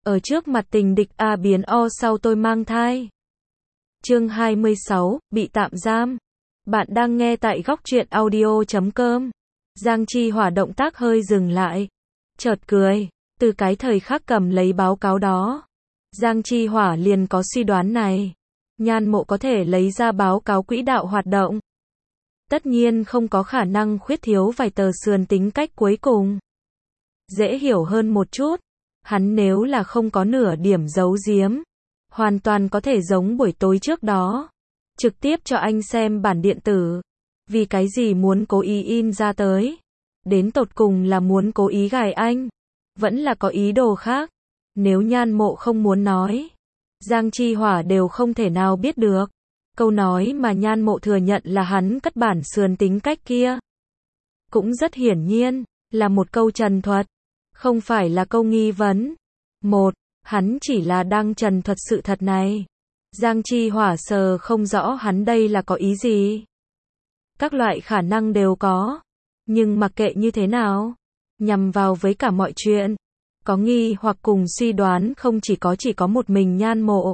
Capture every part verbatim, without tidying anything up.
Ở trước mặt tình địch A biến O sau tôi mang thai. Chương hai mươi sáu, bị tạm giam. Bạn đang nghe tại góc truyện audio chấm com. Giang Chi Hỏa động tác hơi dừng lại. Chợt cười. Từ cái thời khắc cầm lấy báo cáo đó, Giang Chi Hỏa liền có suy đoán này. Nhan Mộ có thể lấy ra báo cáo quỹ đạo hoạt động. Tất nhiên không có khả năng khuyết thiếu vài tờ sườn tính cách cuối cùng. Dễ hiểu hơn một chút. Hắn nếu là không có nửa điểm giấu giếm, hoàn toàn có thể giống buổi tối trước đó, trực tiếp cho anh xem bản điện tử. Vì cái gì muốn cố ý in ra tới? Đến tột cùng là muốn cố ý gài anh, vẫn là có ý đồ khác. Nếu Nhan Mộ không muốn nói, Giang Chi Hỏa đều không thể nào biết được. Câu nói mà Nhan Mộ thừa nhận là hắn cất bản sườn tính cách kia, cũng rất hiển nhiên là một câu trần thuật, không phải là câu nghi vấn. Một, hắn chỉ là đang trần thuật sự thật này. Giang Chi Hỏa sờ không rõ hắn đây là có ý gì. Các loại khả năng đều có, nhưng mặc kệ như thế nào, nhằm vào với cả mọi chuyện, có nghi hoặc cùng suy đoán không chỉ có chỉ có một mình Nhan Mộ.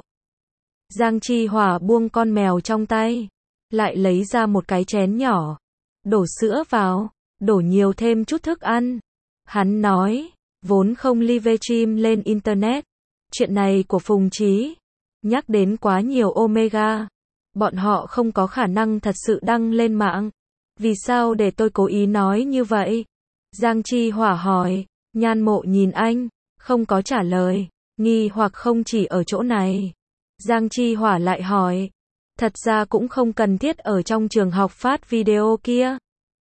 Giang Chi Hỏa buông con mèo trong tay, lại lấy ra một cái chén nhỏ, đổ sữa vào, đổ nhiều thêm chút thức ăn. Hắn nói, vốn không livestream lên internet, chuyện này của Phùng Chí, nhắc đến quá nhiều Omega, bọn họ không có khả năng thật sự đăng lên mạng. Vì sao để tôi cố ý nói như vậy? Giang Chi Hỏa hỏi. Nhan Mộ nhìn anh, không có trả lời, nghi hoặc không chỉ ở chỗ này. Giang Chi Hỏa lại hỏi, thật ra cũng không cần thiết ở trong trường học phát video kia.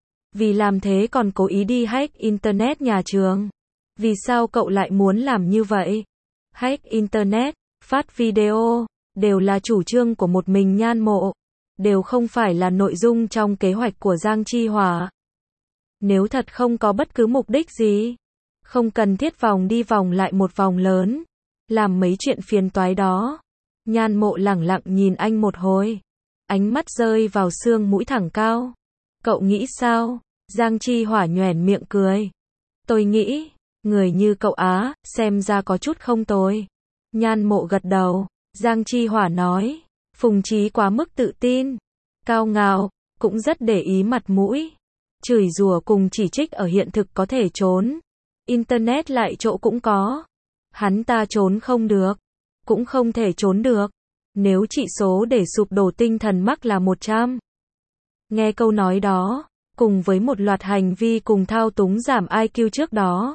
Vì làm thế còn cố ý đi hack internet nhà trường. Vì sao cậu lại muốn làm như vậy? Hack internet, phát video, đều là chủ trương của một mình Nhan Mộ, đều không phải là nội dung trong kế hoạch của Giang Chi Hỏa. Nếu thật không có bất cứ mục đích gì, không cần thiết vòng đi vòng lại một vòng lớn, làm mấy chuyện phiền toái đó. Nhan Mộ lẳng lặng nhìn anh một hồi, ánh mắt rơi vào xương mũi thẳng cao. Cậu nghĩ sao? Giang Chi Hỏa nhoẻn miệng cười. Tôi nghĩ, người như cậu á, xem ra có chút không tồi. Nhan Mộ gật đầu. Giang Chi Hỏa nói, Phùng Chí quá mức tự tin, cao ngạo, cũng rất để ý mặt mũi. Chửi rủa cùng chỉ trích ở hiện thực có thể trốn, internet lại chỗ cũng có. Hắn ta trốn không được, cũng không thể trốn được. Nếu chỉ số để sụp đổ tinh thần mắc là một trăm. Nghe câu nói đó, cùng với một loạt hành vi cùng thao túng giảm i kiu trước đó,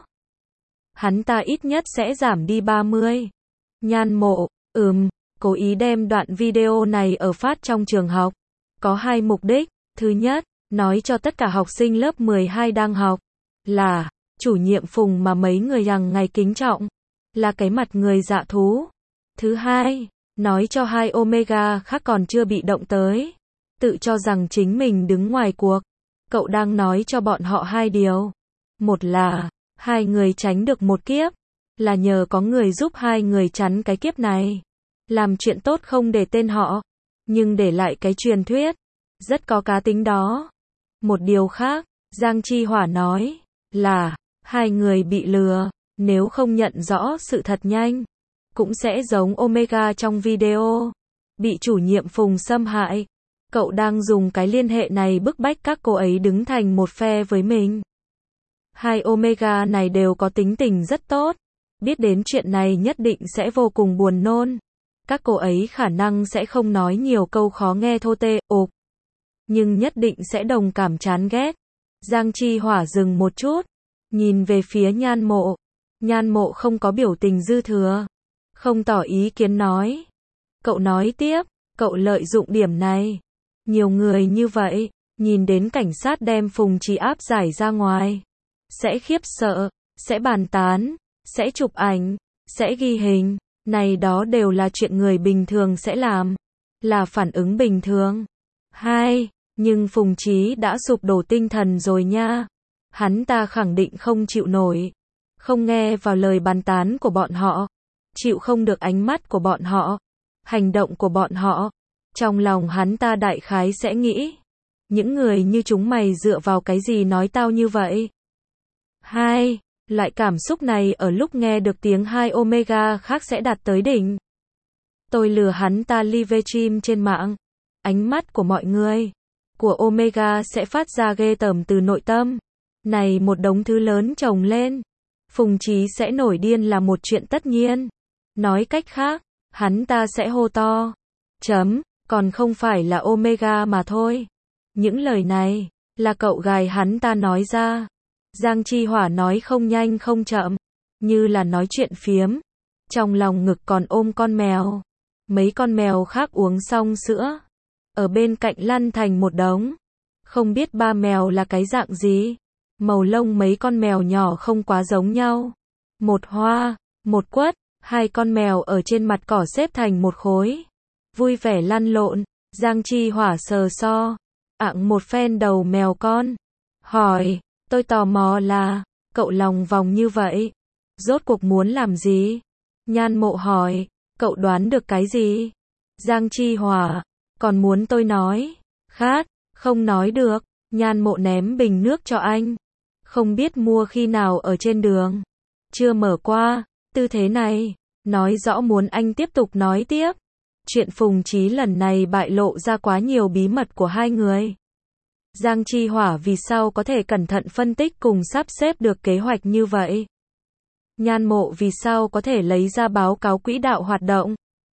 hắn ta ít nhất sẽ giảm đi ba mươi. Nhan Mộ, ừm, cố ý đem đoạn video này ở phát trong trường học. Có hai mục đích. Thứ nhất, nói cho tất cả học sinh lớp mười hai đang học, là, chủ nhiệm Phùng mà mấy người hàng ngày kính trọng, là cái mặt người dạ thú. Thứ hai, nói cho hai Omega khác còn chưa bị động tới, tự cho rằng chính mình đứng ngoài cuộc. Cậu đang nói cho bọn họ hai điều. Một là, hai người tránh được một kiếp, là nhờ có người giúp hai người chắn cái kiếp này. Làm chuyện tốt không để tên họ, nhưng để lại cái truyền thuyết, rất có cá tính đó. Một điều khác, Giang Chi Hỏa nói, là, hai người bị lừa, nếu không nhận rõ sự thật nhanh, cũng sẽ giống Omega trong video, bị chủ nhiệm Phùng xâm hại. Cậu đang dùng cái liên hệ này bức bách các cô ấy đứng thành một phe với mình. Hai Omega này đều có tính tình rất tốt, biết đến chuyện này nhất định sẽ vô cùng buồn nôn. Các cô ấy khả năng sẽ không nói nhiều câu khó nghe thô tê, ộp, nhưng nhất định sẽ đồng cảm chán ghét. Giang Chi Hỏa dừng một chút, nhìn về phía Nhan Mộ. Nhan Mộ không có biểu tình dư thừa, không tỏ ý kiến nói. Cậu nói tiếp, cậu lợi dụng điểm này. Nhiều người như vậy, nhìn đến cảnh sát đem Phùng Chí áp giải ra ngoài, sẽ khiếp sợ, sẽ bàn tán, sẽ chụp ảnh, sẽ ghi hình. Này đó đều là chuyện người bình thường sẽ làm, là phản ứng bình thường. Hai, nhưng Phùng Chí đã sụp đổ tinh thần rồi nha. Hắn ta khẳng định không chịu nổi, không nghe vào lời bàn tán của bọn họ, chịu không được ánh mắt của bọn họ, hành động của bọn họ. Trong lòng hắn ta đại khái sẽ nghĩ, những người như chúng mày dựa vào cái gì nói tao như vậy? Hai, Loại cảm xúc này ở lúc nghe được tiếng hai Omega khác sẽ đạt tới đỉnh. Tôi lừa hắn ta livestream trên mạng. Ánh mắt của mọi người, của Omega sẽ phát ra ghê tởm từ nội tâm. Này một đống thứ lớn chồng lên. Phùng Chí sẽ nổi điên là một chuyện tất nhiên. Nói cách khác, hắn ta sẽ hô to. Chấm, còn không phải là Omega mà thôi. Những lời này, là cậu gái hắn ta nói ra. Giang Chi Hỏa nói không nhanh không chậm, như là nói chuyện phiếm. Trong lòng ngực còn ôm con mèo. Mấy con mèo khác uống xong sữa, ở bên cạnh lăn thành một đống. Không biết ba mèo là cái dạng gì. Màu lông mấy con mèo nhỏ không quá giống nhau. Một hoa, một quất, hai con mèo ở trên mặt cỏ xếp thành một khối. Vui vẻ lăn lộn, Giang Chi Hỏa sờ so, ạng một phen đầu mèo con. Hỏi, tôi tò mò là, cậu lòng vòng như vậy, rốt cuộc muốn làm gì? Nhan Mộ hỏi, cậu đoán được cái gì? Giang Chi Hỏa, còn muốn tôi nói? Khát, không nói được. Nhan Mộ ném bình nước cho anh. Không biết mua khi nào ở trên đường. Chưa mở qua, tư thế này, nói rõ muốn anh tiếp tục nói tiếp. Chuyện Phùng Chí lần này bại lộ ra quá nhiều bí mật của hai người. Giang Chi Hỏa vì sao có thể cẩn thận phân tích cùng sắp xếp được kế hoạch như vậy? Nhan Mộ vì sao có thể lấy ra báo cáo quỹ đạo hoạt động?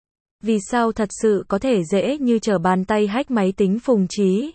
Vì sao thật sự có thể dễ như trở bàn tay hack máy tính Phùng Chí?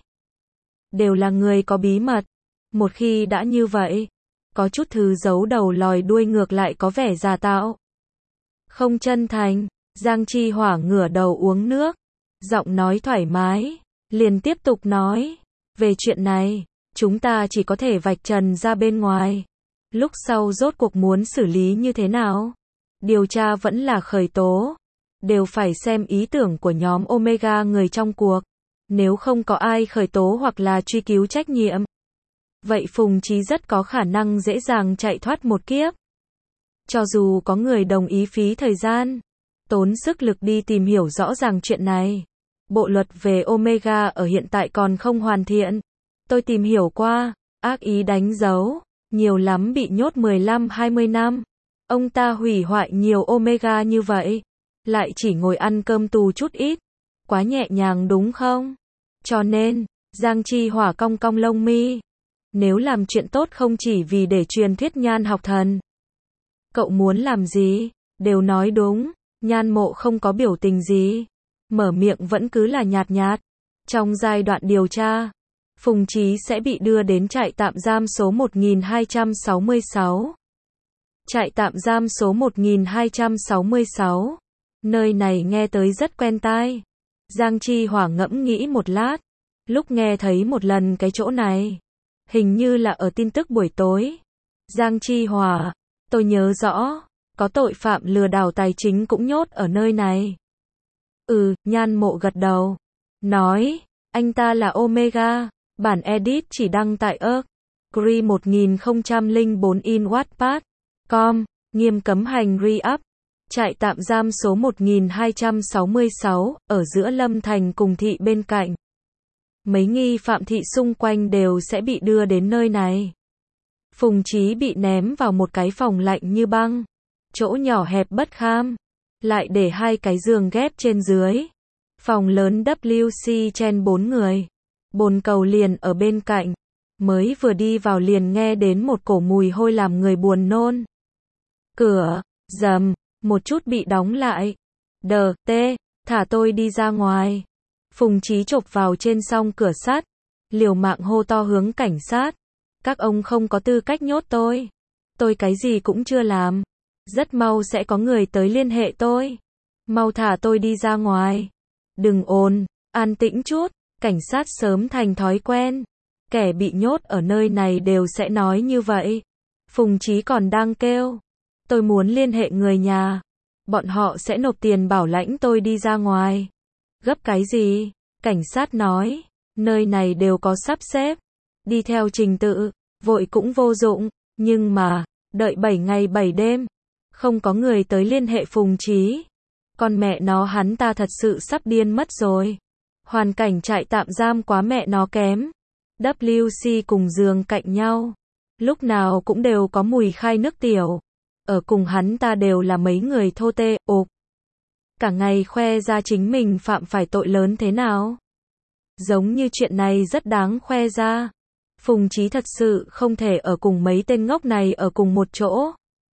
Đều là người có bí mật. Một khi đã như vậy, có chút thứ giấu đầu lòi đuôi ngược lại có vẻ giả tạo. Không chân thành, Giang Chi Hỏa ngửa đầu uống nước, giọng nói thoải mái, liền tiếp tục nói, về chuyện này, chúng ta chỉ có thể vạch trần ra bên ngoài. Lúc sau rốt cuộc muốn xử lý như thế nào? Điều tra vẫn là khởi tố, đều phải xem ý tưởng của nhóm Omega người trong cuộc. Nếu không có ai khởi tố hoặc là truy cứu trách nhiệm, vậy Phùng Chí rất có khả năng dễ dàng chạy thoát một kiếp. Cho dù có người đồng ý phí thời gian, tốn sức lực đi tìm hiểu rõ ràng chuyện này. Bộ luật về Omega ở hiện tại còn không hoàn thiện. Tôi tìm hiểu qua, ác ý đánh dấu, nhiều lắm bị nhốt mười lăm hai mươi năm. Ông ta hủy hoại nhiều Omega như vậy, lại chỉ ngồi ăn cơm tù chút ít. Quá nhẹ nhàng đúng không? Cho nên, Giang Chi Hỏa cong cong lông mi. Nếu làm chuyện tốt không chỉ vì để truyền thuyết Nhan học thần. Cậu muốn làm gì? Đều nói đúng. Nhan Mộ không có biểu tình gì. Mở miệng vẫn cứ là nhạt nhạt. Trong giai đoạn điều tra, Phùng Chí sẽ bị đưa đến trại tạm giam số một nghìn hai trăm sáu mươi sáu. Trại tạm giam số một nghìn hai trăm sáu mươi sáu. Nơi này nghe tới rất quen tai. Giang Chi Hỏa ngẫm nghĩ một lát. Lúc nghe thấy một lần cái chỗ này, hình như là ở tin tức buổi tối. Giang Chi Hỏa, tôi nhớ rõ, có tội phạm lừa đảo tài chính cũng nhốt ở nơi này. Ừ, Nhan Mộ gật đầu. Nói, anh ta là Omega, bản edit chỉ đăng tại Agree một nghìn không trăm lẻ bốn in Wattpad. Com, nghiêm cấm hành re-up. Trại tạm giam số một nghìn hai trăm sáu mươi sáu, ở giữa Lâm Thành cùng thị bên cạnh. Mấy nghi phạm thị xung quanh đều sẽ bị đưa đến nơi này. Phùng Chí bị ném vào một cái phòng lạnh như băng. Chỗ nhỏ hẹp bất kham. Lại để hai cái giường ghép trên dưới. Phòng lớn W C chen bốn người. Bồn cầu liền ở bên cạnh. Mới vừa đi vào liền nghe đến một cổ mùi hôi làm người buồn nôn. Cửa, rầm, một chút bị đóng lại. Đờ, tê, thả tôi đi ra ngoài. Phùng Chí chộp vào trên song cửa sắt. Liều mạng hô to hướng cảnh sát. Các ông không có tư cách nhốt tôi. Tôi cái gì cũng chưa làm. Rất mau sẽ có người tới liên hệ tôi. Mau thả tôi đi ra ngoài. Đừng ồn, an tĩnh chút. Cảnh sát sớm thành thói quen. Kẻ bị nhốt ở nơi này đều sẽ nói như vậy. Phùng Chí còn đang kêu. Tôi muốn liên hệ người nhà. Bọn họ sẽ nộp tiền bảo lãnh tôi đi ra ngoài. Gấp cái gì? Cảnh sát nói. Nơi này đều có sắp xếp. Đi theo trình tự. Vội cũng vô dụng. Nhưng mà, đợi bảy ngày bảy đêm. Không có người tới liên hệ Phùng Chí. Con mẹ nó hắn ta thật sự sắp điên mất rồi. Hoàn cảnh trại tạm giam quá mẹ nó kém. W C cùng giường cạnh nhau. Lúc nào cũng đều có mùi khai nước tiểu. Ở cùng hắn ta đều là mấy người thô tê, ộp. Cả ngày khoe ra chính mình phạm phải tội lớn thế nào. Giống như chuyện này rất đáng khoe ra. Phùng Chí thật sự không thể ở cùng mấy tên ngốc này ở cùng một chỗ.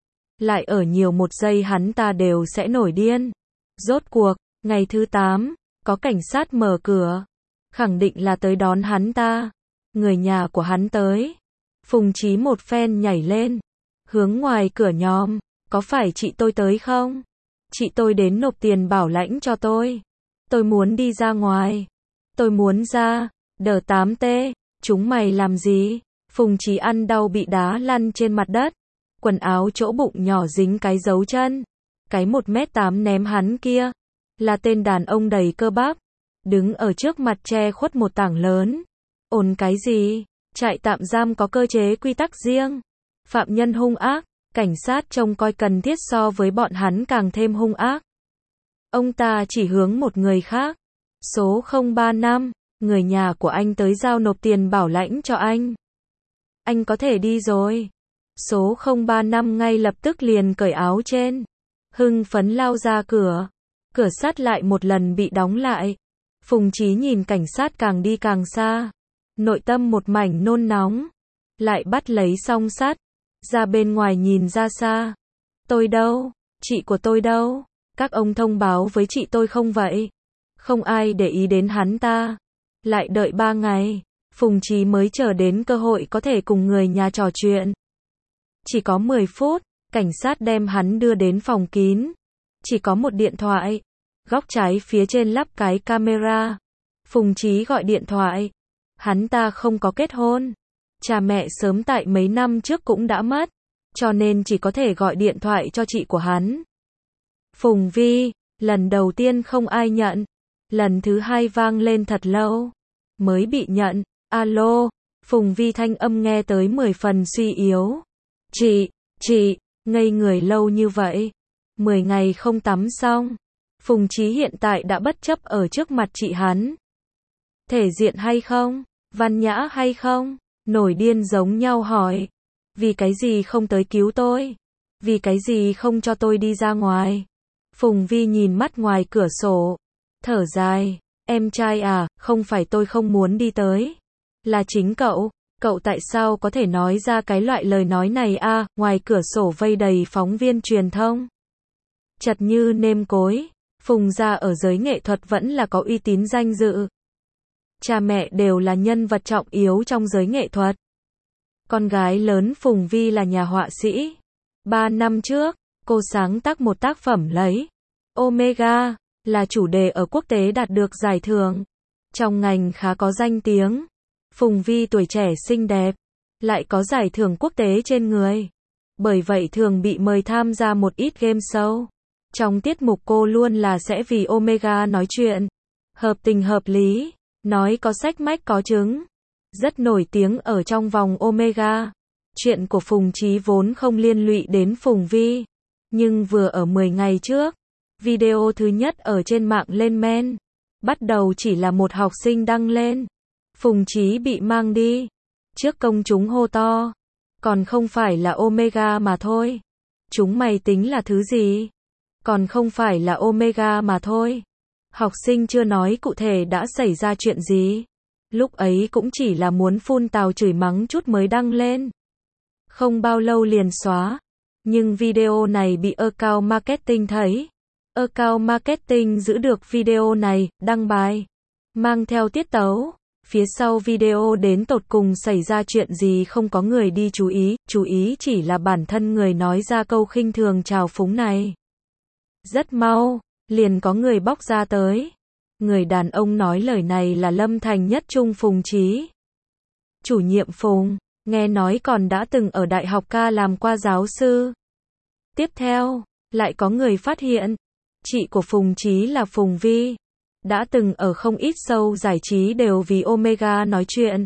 Lại ở nhiều một giây hắn ta đều sẽ nổi điên. Rốt cuộc, ngày thứ tám, có cảnh sát mở cửa. Khẳng định là tới đón hắn ta. Người nhà của hắn tới. Phùng Chí một phen nhảy lên. Hướng ngoài cửa nhòm. Có phải chị tôi tới không? Chị tôi đến nộp tiền bảo lãnh cho tôi. Tôi muốn đi ra ngoài. Tôi muốn ra. Đờ tám T. Chúng mày làm gì? Phùng Chí ăn đau bị đá lăn trên mặt đất. Quần áo chỗ bụng nhỏ dính cái dấu chân. Cái một mét tám ném hắn kia. Là tên đàn ông đầy cơ bắp. Đứng ở trước mặt che khuất một tảng lớn. Ồn cái gì? Trại tạm giam có cơ chế quy tắc riêng. Phạm nhân hung ác. Cảnh sát trông coi cần thiết so với bọn hắn càng thêm hung ác. Ông ta chỉ hướng một người khác. Số không ba năm. Người nhà của anh tới giao nộp tiền bảo lãnh cho anh. Anh có thể đi rồi. Số không ba năm ngay lập tức liền cởi áo trên. Hưng phấn lao ra cửa. Cửa sắt lại một lần bị đóng lại. Phùng Chí nhìn cảnh sát càng đi càng xa. Nội tâm một mảnh nôn nóng. Lại bắt lấy song sắt. Ra bên ngoài nhìn ra xa. Tôi đâu? Chị của tôi đâu? Các ông thông báo với chị tôi không vậy? Không ai để ý đến hắn ta. Lại đợi ba ngày. Phùng Chí mới chờ đến cơ hội có thể cùng người nhà trò chuyện. Chỉ có mười phút. Cảnh sát đem hắn đưa đến phòng kín. Chỉ có một điện thoại. Góc trái phía trên lắp cái camera. Phùng Chí gọi điện thoại. Hắn ta không có kết hôn. Cha mẹ sớm tại mấy năm trước cũng đã mất. Cho nên chỉ có thể gọi điện thoại cho chị của hắn. Phùng Vi. Lần đầu tiên không ai nhận. Lần thứ hai vang lên thật lâu. Mới bị nhận. Alo. Phùng Vi thanh âm nghe tới mười phần suy yếu. Chị, chị, ngây người lâu như vậy. Mười ngày không tắm xong. Phùng Chí hiện tại đã bất chấp ở trước mặt chị hắn. Thể diện hay không? Văn nhã hay không? Nổi điên giống nhau hỏi. Vì cái gì không tới cứu tôi? Vì cái gì không cho tôi đi ra ngoài? Phùng Vi nhìn mắt ngoài cửa sổ. Thở dài. Em trai à, không phải tôi không muốn đi tới. Là chính cậu. Cậu tại sao có thể nói ra cái loại lời nói này a? À, ngoài cửa sổ vây đầy phóng viên truyền thông. Chật như nêm cối. Phùng gia ở giới nghệ thuật vẫn là có uy tín danh dự. Cha mẹ đều là nhân vật trọng yếu trong giới nghệ thuật. Con gái lớn Phùng Vi là nhà họa sĩ. Ba năm trước, cô sáng tác một tác phẩm lấy Omega, là chủ đề ở quốc tế đạt được giải thưởng. Trong ngành khá có danh tiếng. Phùng Vi tuổi trẻ xinh đẹp, lại có giải thưởng quốc tế trên người. Bởi vậy thường bị mời tham gia một ít game show. Trong tiết mục cô luôn là sẽ vì Omega nói chuyện. Hợp tình hợp lý, nói có sách mách có chứng. Rất nổi tiếng ở trong vòng Omega. Chuyện của Phùng Chí vốn không liên lụy đến Phùng Vi. Nhưng vừa ở mười ngày trước, video thứ nhất ở trên mạng lên men. Bắt đầu chỉ là một học sinh đăng lên. Phùng Chí bị mang đi. Trước công chúng hô to. Còn không phải là Omega mà thôi. Chúng mày tính là thứ gì? Còn không phải là Omega mà thôi. Học sinh chưa nói cụ thể đã xảy ra chuyện gì. Lúc ấy cũng chỉ là muốn phun tào chửi mắng chút mới đăng lên. Không bao lâu liền xóa. Nhưng video này bị account marketing thấy. Account marketing giữ được video này, đăng bài. Mang theo tiết tấu. Phía sau video đến tột cùng xảy ra chuyện gì không có người đi chú ý. Chú ý chỉ là bản thân người nói ra câu khinh thường trào phúng này. Rất mau, liền có người bóc ra tới. Người đàn ông nói lời này là Lâm Thành Nhất Trung Phùng Chí. Chủ nhiệm Phùng, nghe nói còn đã từng ở Đại học Ca làm qua giáo sư. Tiếp theo, lại có người phát hiện, chị của Phùng Chí là Phùng Vi. Đã từng ở không ít show giải trí đều vì Omega nói chuyện.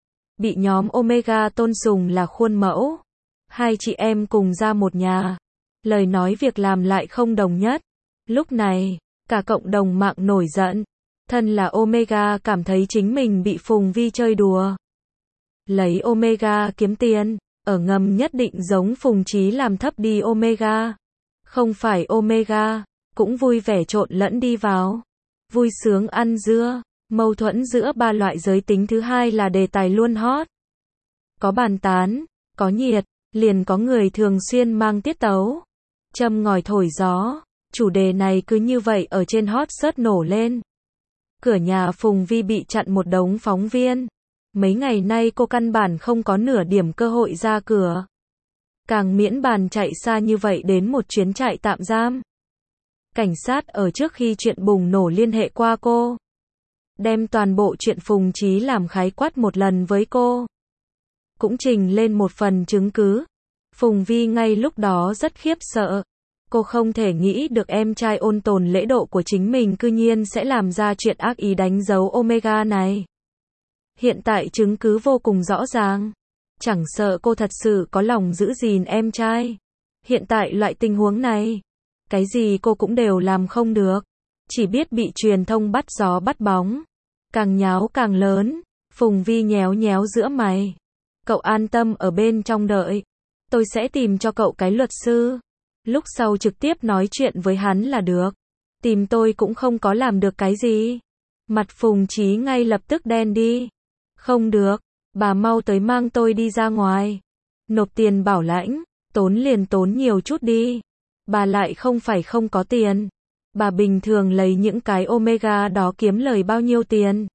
Bị nhóm Omega tôn sùng là khuôn mẫu. Hai chị em cùng ra một nhà. Lời nói việc làm lại không đồng nhất. Lúc này, cả cộng đồng mạng nổi giận. Thân là Omega cảm thấy chính mình bị Phùng Vi chơi đùa. Lấy Omega kiếm tiền. ở ngầm nhất định giống Phùng Chí làm thấp đi Omega. Không phải Omega, cũng vui vẻ trộn lẫn đi vào. Vui sướng ăn dưa, mâu thuẫn giữa ba loại giới tính thứ hai là đề tài luôn hot. Có bàn tán, có nhiệt, liền có người thường xuyên mang tiết tấu. Châm ngòi thổi gió, chủ đề này cứ như vậy ở trên hot search nổ lên. Cửa nhà Phùng Vi bị chặn một đống phóng viên. Mấy ngày nay cô căn bản không có nửa điểm cơ hội ra cửa. Càng miễn bàn chạy xa như vậy đến một chuyến trại tạm giam. Cảnh sát ở trước khi chuyện bùng nổ liên hệ qua cô. Đem toàn bộ chuyện Phùng Chí làm khái quát một lần với cô. Cũng trình lên một phần chứng cứ. Phùng Vi ngay lúc đó rất khiếp sợ. Cô không thể nghĩ được em trai ôn tồn lễ độ của chính mình cư nhiên sẽ làm ra chuyện ác ý đánh dấu Omega này. Hiện tại chứng cứ vô cùng rõ ràng. Chẳng sợ cô thật sự có lòng giữ gìn em trai. Hiện tại loại tình huống này, cái gì cô cũng đều làm không được. Chỉ biết bị truyền thông bắt gió bắt bóng. Càng nháo càng lớn. Phùng Vi nhéo nhéo giữa mày. Cậu an tâm ở bên trong đợi. Tôi sẽ tìm cho cậu cái luật sư. Lúc sau trực tiếp nói chuyện với hắn là được. Tìm tôi cũng không có làm được cái gì. Mặt Phùng Chí ngay lập tức đen đi. Không được, bà mau tới mang tôi đi ra ngoài. Nộp tiền bảo lãnh, tốn liền tốn nhiều chút đi. Bà lại không phải không có tiền. Bà bình thường lấy những cái Omega đó kiếm lời bao nhiêu tiền.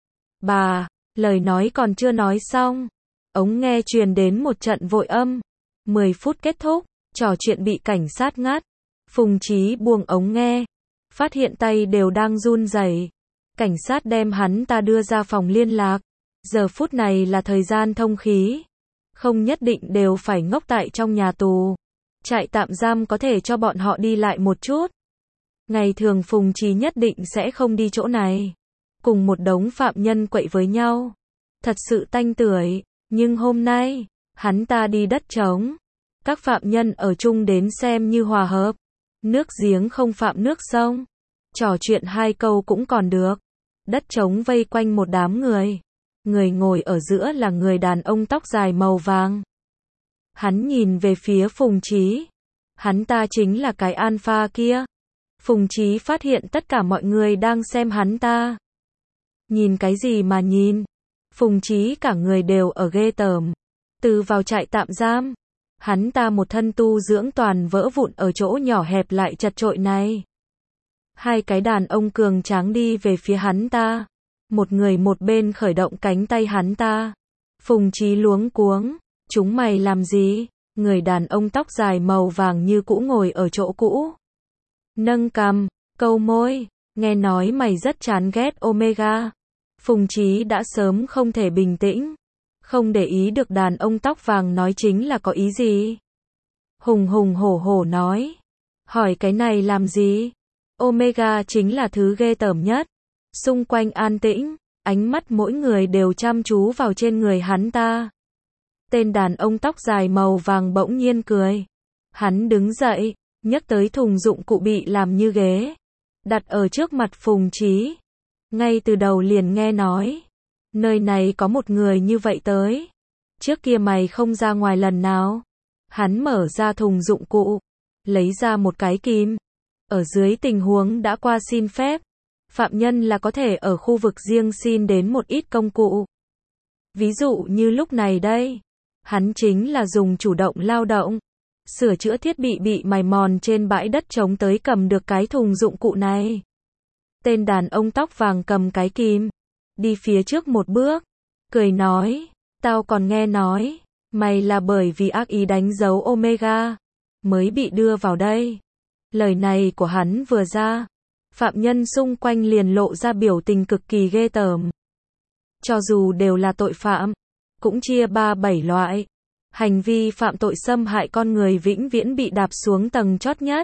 Bà, lời nói còn chưa nói xong. Ống nghe truyền đến một trận vội âm. mười phút kết thúc, trò chuyện bị cảnh sát ngắt. Phùng Chí buông ống nghe. Phát hiện tay đều đang run rẩy. Cảnh sát đem hắn ta đưa ra phòng liên lạc. Giờ phút này là thời gian thông khí. Không nhất định đều phải ngốc tại trong nhà tù. Trại tạm giam có thể cho bọn họ đi lại một chút. Ngày thường Phùng Chí nhất định sẽ không đi chỗ này. Cùng một đống phạm nhân quậy với nhau. Thật sự tanh tưởi. Nhưng hôm nay, hắn ta đi đất trống. Các phạm nhân ở chung đến xem như hòa hợp. Nước giếng không phạm nước sông. Trò chuyện hai câu cũng còn được. Đất trống vây quanh một đám người. Người ngồi ở giữa là người đàn ông tóc dài màu vàng. Hắn nhìn về phía Phùng Chí. Hắn ta chính là cái alpha kia. Phùng Chí phát hiện tất cả mọi người đang xem hắn ta. Nhìn cái gì mà nhìn? Phùng Chí cả người đều ở ghê tởm. Từ vào trại tạm giam, hắn ta một thân tu dưỡng toàn vỡ vụn ở chỗ nhỏ hẹp lại chật chội này. Hai cái đàn ông cường tráng đi về phía hắn ta. Một người một bên khởi động cánh tay hắn ta. Phùng Chí luống cuống. Chúng mày làm gì? Người đàn ông tóc dài màu vàng như cũ ngồi ở chỗ cũ. Nâng cằm, câu môi. Nghe nói mày rất chán ghét Omega. Phùng Chí đã sớm không thể bình tĩnh. Không để ý được đàn ông tóc vàng nói chính là có ý gì. Hùng hùng hổ hổ nói. Hỏi cái này làm gì? Omega chính là thứ ghê tởm nhất. Xung quanh an tĩnh, ánh mắt mỗi người đều chăm chú vào trên người hắn ta. Tên đàn ông tóc dài màu vàng bỗng nhiên cười. Hắn đứng dậy, nhấc tới thùng dụng cụ bị làm như ghế. Đặt ở trước mặt Phùng Chí. Ngay từ đầu liền nghe nói. Nơi này có một người như vậy tới. Trước kia mày không ra ngoài lần nào. Hắn mở ra thùng dụng cụ. Lấy ra một cái kim. Ở dưới tình huống đã qua xin phép. Phạm nhân là có thể ở khu vực riêng xin đến một ít công cụ. Ví dụ như lúc này đây. Hắn chính là dùng chủ động lao động. Sửa chữa thiết bị bị mài mòn trên bãi đất trống tới cầm được cái thùng dụng cụ này. Tên đàn ông tóc vàng cầm cái kim. Đi phía trước một bước. Cười nói. Tao còn nghe nói. Mày là bởi vì ác ý đánh dấu Omega. Mới bị đưa vào đây. Lời này của hắn vừa ra. Phạm nhân xung quanh liền lộ ra biểu tình cực kỳ ghê tởm. Cho dù đều là tội phạm. Cũng chia ba bảy loại. Hành vi phạm tội xâm hại con người vĩnh viễn bị đạp xuống tầng chót nhất.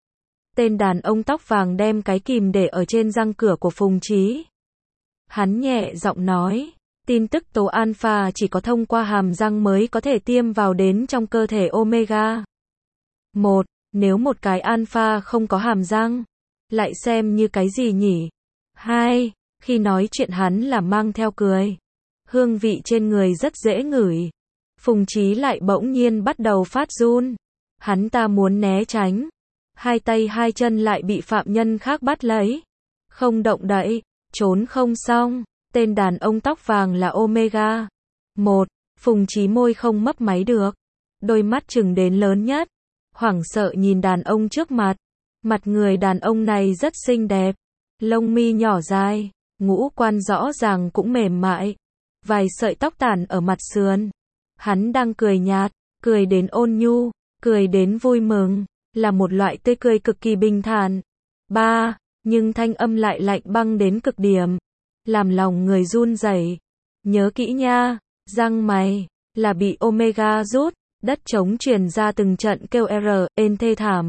Tên đàn ông tóc vàng đem cái kìm để ở trên răng cửa của Phùng Chí. Hắn nhẹ giọng nói, tin tức tố alpha chỉ có thông qua hàm răng mới có thể tiêm vào đến trong cơ thể Omega. Một, nếu một cái alpha không có hàm răng, lại xem như cái gì nhỉ? Hai, khi nói chuyện hắn là mang theo cười. Hương vị trên người rất dễ ngửi. Phùng Chí lại bỗng nhiên bắt đầu phát run. Hắn ta muốn né tránh. Hai tay hai chân lại bị phạm nhân khác bắt lấy. Không động đậy, trốn không xong. Tên đàn ông tóc vàng là Omega. Một, Phùng Chí môi không mấp máy được. Đôi mắt chừng đến lớn nhất. Hoảng sợ nhìn đàn ông trước mặt. Mặt người đàn ông này rất xinh đẹp. Lông mi nhỏ dài, ngũ quan rõ ràng cũng mềm mại. Vài sợi tóc tản ở mặt sườn. Hắn đang cười nhạt, cười đến ôn nhu, cười đến vui mừng, là một loại tươi cười cực kỳ bình thản. Ba, nhưng thanh âm lại lạnh băng đến cực điểm, làm lòng người run rẩy. Nhớ kỹ nha, răng mày, là bị Omega rút, đất trống truyền ra từng trận kêu R, ên thê thảm.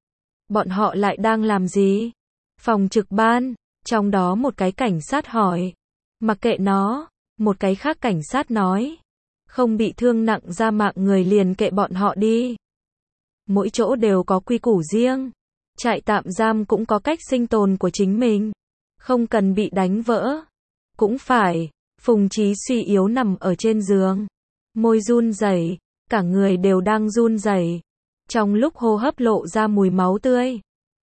Bọn họ lại đang làm gì? Phòng trực ban, trong đó một cái cảnh sát hỏi. Mặc kệ nó, một cái khác cảnh sát nói. Không bị thương nặng ra mạng người liền kệ bọn họ đi. Mỗi chỗ đều có quy củ riêng. Trại tạm giam cũng có cách sinh tồn của chính mình. Không cần bị đánh vỡ. Cũng phải, Phùng Chí suy yếu nằm ở trên giường. Môi run rẩy, cả người đều đang run rẩy. Trong lúc hô hấp lộ ra mùi máu tươi.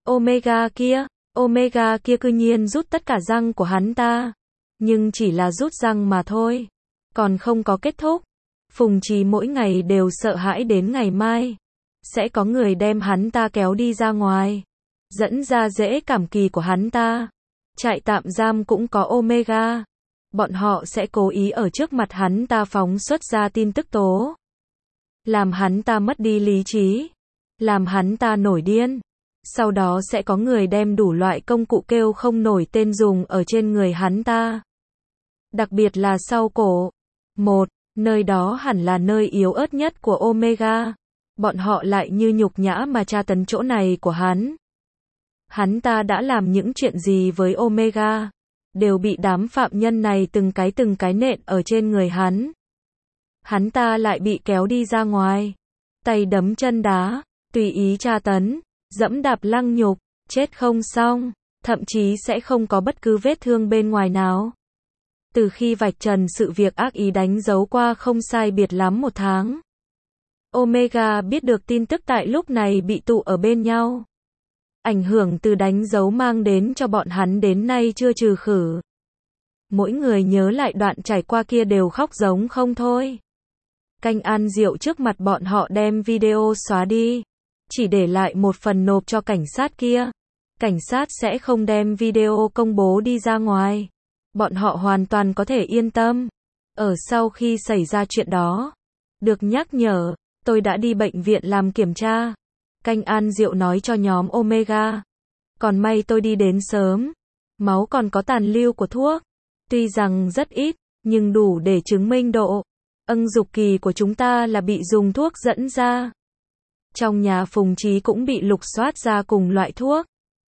Omega kia, Omega kia cư nhiên rút tất cả răng của hắn ta. Nhưng chỉ là rút răng mà thôi. Còn không có kết thúc. Phùng Chí mỗi ngày đều sợ hãi đến ngày mai. Sẽ có người đem hắn ta kéo đi ra ngoài. Dẫn ra dễ cảm kỳ của hắn ta. Trại tạm giam cũng có Omega. Bọn họ sẽ cố ý ở trước mặt hắn ta phóng xuất ra tin tức tố. Làm hắn ta mất đi lý trí. Làm hắn ta nổi điên. Sau đó sẽ có người đem đủ loại công cụ kêu không nổi tên dùng ở trên người hắn ta. Đặc biệt là sau cổ. Một, nơi đó hẳn là nơi yếu ớt nhất của Omega. Bọn họ lại như nhục nhã mà tra tấn chỗ này của hắn. Hắn ta đã làm những chuyện gì với Omega? Đều bị đám phạm nhân này từng cái từng cái nện ở trên người hắn. Hắn ta lại bị kéo đi ra ngoài. Tay đấm chân đá, tùy ý tra tấn, dẫm đạp lăng nhục, chết không xong, thậm chí sẽ không có bất cứ vết thương bên ngoài nào. Từ khi vạch trần sự việc ác ý đánh dấu qua không sai biệt lắm một tháng. Omega biết được tin tức tại lúc này bị tụ ở bên nhau. Ảnh hưởng từ đánh dấu mang đến cho bọn hắn đến nay chưa trừ khử. Mỗi người nhớ lại đoạn trải qua kia đều khóc giống không thôi. Canh An Diệu trước mặt bọn họ đem video xóa đi. Chỉ để lại một phần nộp cho cảnh sát kia. Cảnh sát sẽ không đem video công bố đi ra ngoài. Bọn họ hoàn toàn có thể yên tâm. Ở sau khi xảy ra chuyện đó, được nhắc nhở, tôi đã đi bệnh viện làm kiểm tra. Canh An Diệu nói cho nhóm Omega. Còn may tôi đi đến sớm. Máu còn có tàn lưu của thuốc. Tuy rằng rất ít, nhưng đủ để chứng minh độ âng dục kỳ của chúng ta là bị dùng thuốc dẫn ra. Trong nhà Phùng Chí cũng bị lục soát ra cùng loại thuốc.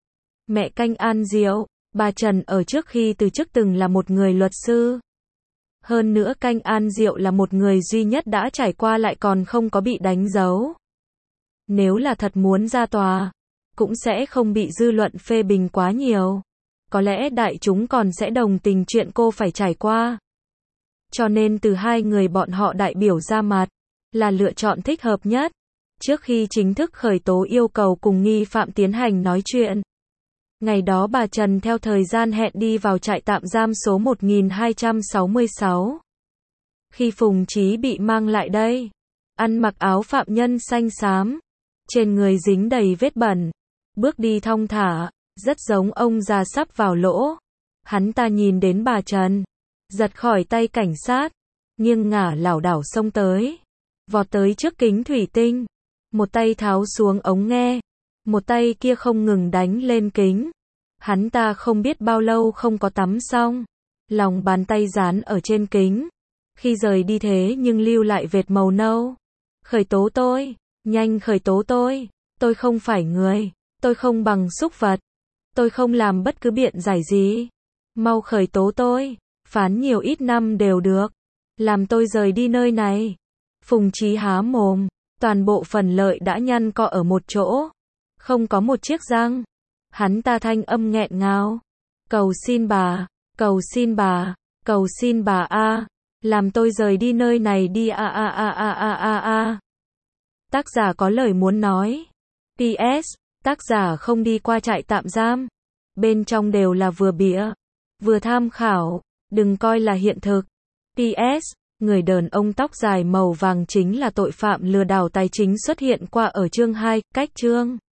Mẹ Canh An Diệu, bà Trần ở trước khi từ chức từng là một người luật sư. Hơn nữa Canh An Diệu là một người duy nhất đã trải qua lại còn không có bị đánh dấu. Nếu là thật muốn ra tòa, cũng sẽ không bị dư luận phê bình quá nhiều. Có lẽ đại chúng còn sẽ đồng tình chuyện cô phải trải qua. Cho nên từ hai người bọn họ đại biểu ra mặt, là lựa chọn thích hợp nhất. Trước khi chính thức khởi tố yêu cầu cùng nghi phạm tiến hành nói chuyện. Ngày đó bà Trần theo thời gian hẹn đi vào trại tạm giam số một nghìn hai trăm sáu mươi sáu. Khi Phùng Chí bị mang lại đây, ăn mặc áo phạm nhân xanh xám, trên người dính đầy vết bẩn, bước đi thong thả, rất giống ông già sắp vào lỗ. Hắn ta nhìn đến bà Trần, giật khỏi tay cảnh sát, nghiêng ngả lảo đảo xông tới, vọt tới trước kính thủy tinh, một tay tháo xuống ống nghe, một tay kia không ngừng đánh lên kính. Hắn ta không biết bao lâu không có tắm xong, lòng bàn tay dán ở trên kính. Khi rời đi thế nhưng lưu lại vệt màu nâu. Khởi tố tôi, nhanh khởi tố tôi, tôi không phải người, tôi không bằng súc vật, tôi không làm bất cứ biện giải gì. Mau khởi tố tôi, phán nhiều ít năm đều được, làm tôi rời đi nơi này. Phùng Chí há mồm, toàn bộ phần lợi đã nhăn co ở một chỗ, không có một chiếc răng. Hắn ta thanh âm nghẹn ngào, cầu xin bà, cầu xin bà, cầu xin bà a. Làm tôi rời đi nơi này đi a a a a a a a. Tác giả có lời muốn nói. pê ét. Tác giả không đi qua trại tạm giam. Bên trong đều là vừa bịa, vừa tham khảo, đừng coi là hiện thực. pê ét. Người đàn ông tóc dài màu vàng chính là tội phạm lừa đảo tài chính xuất hiện qua ở chương hai, cách chương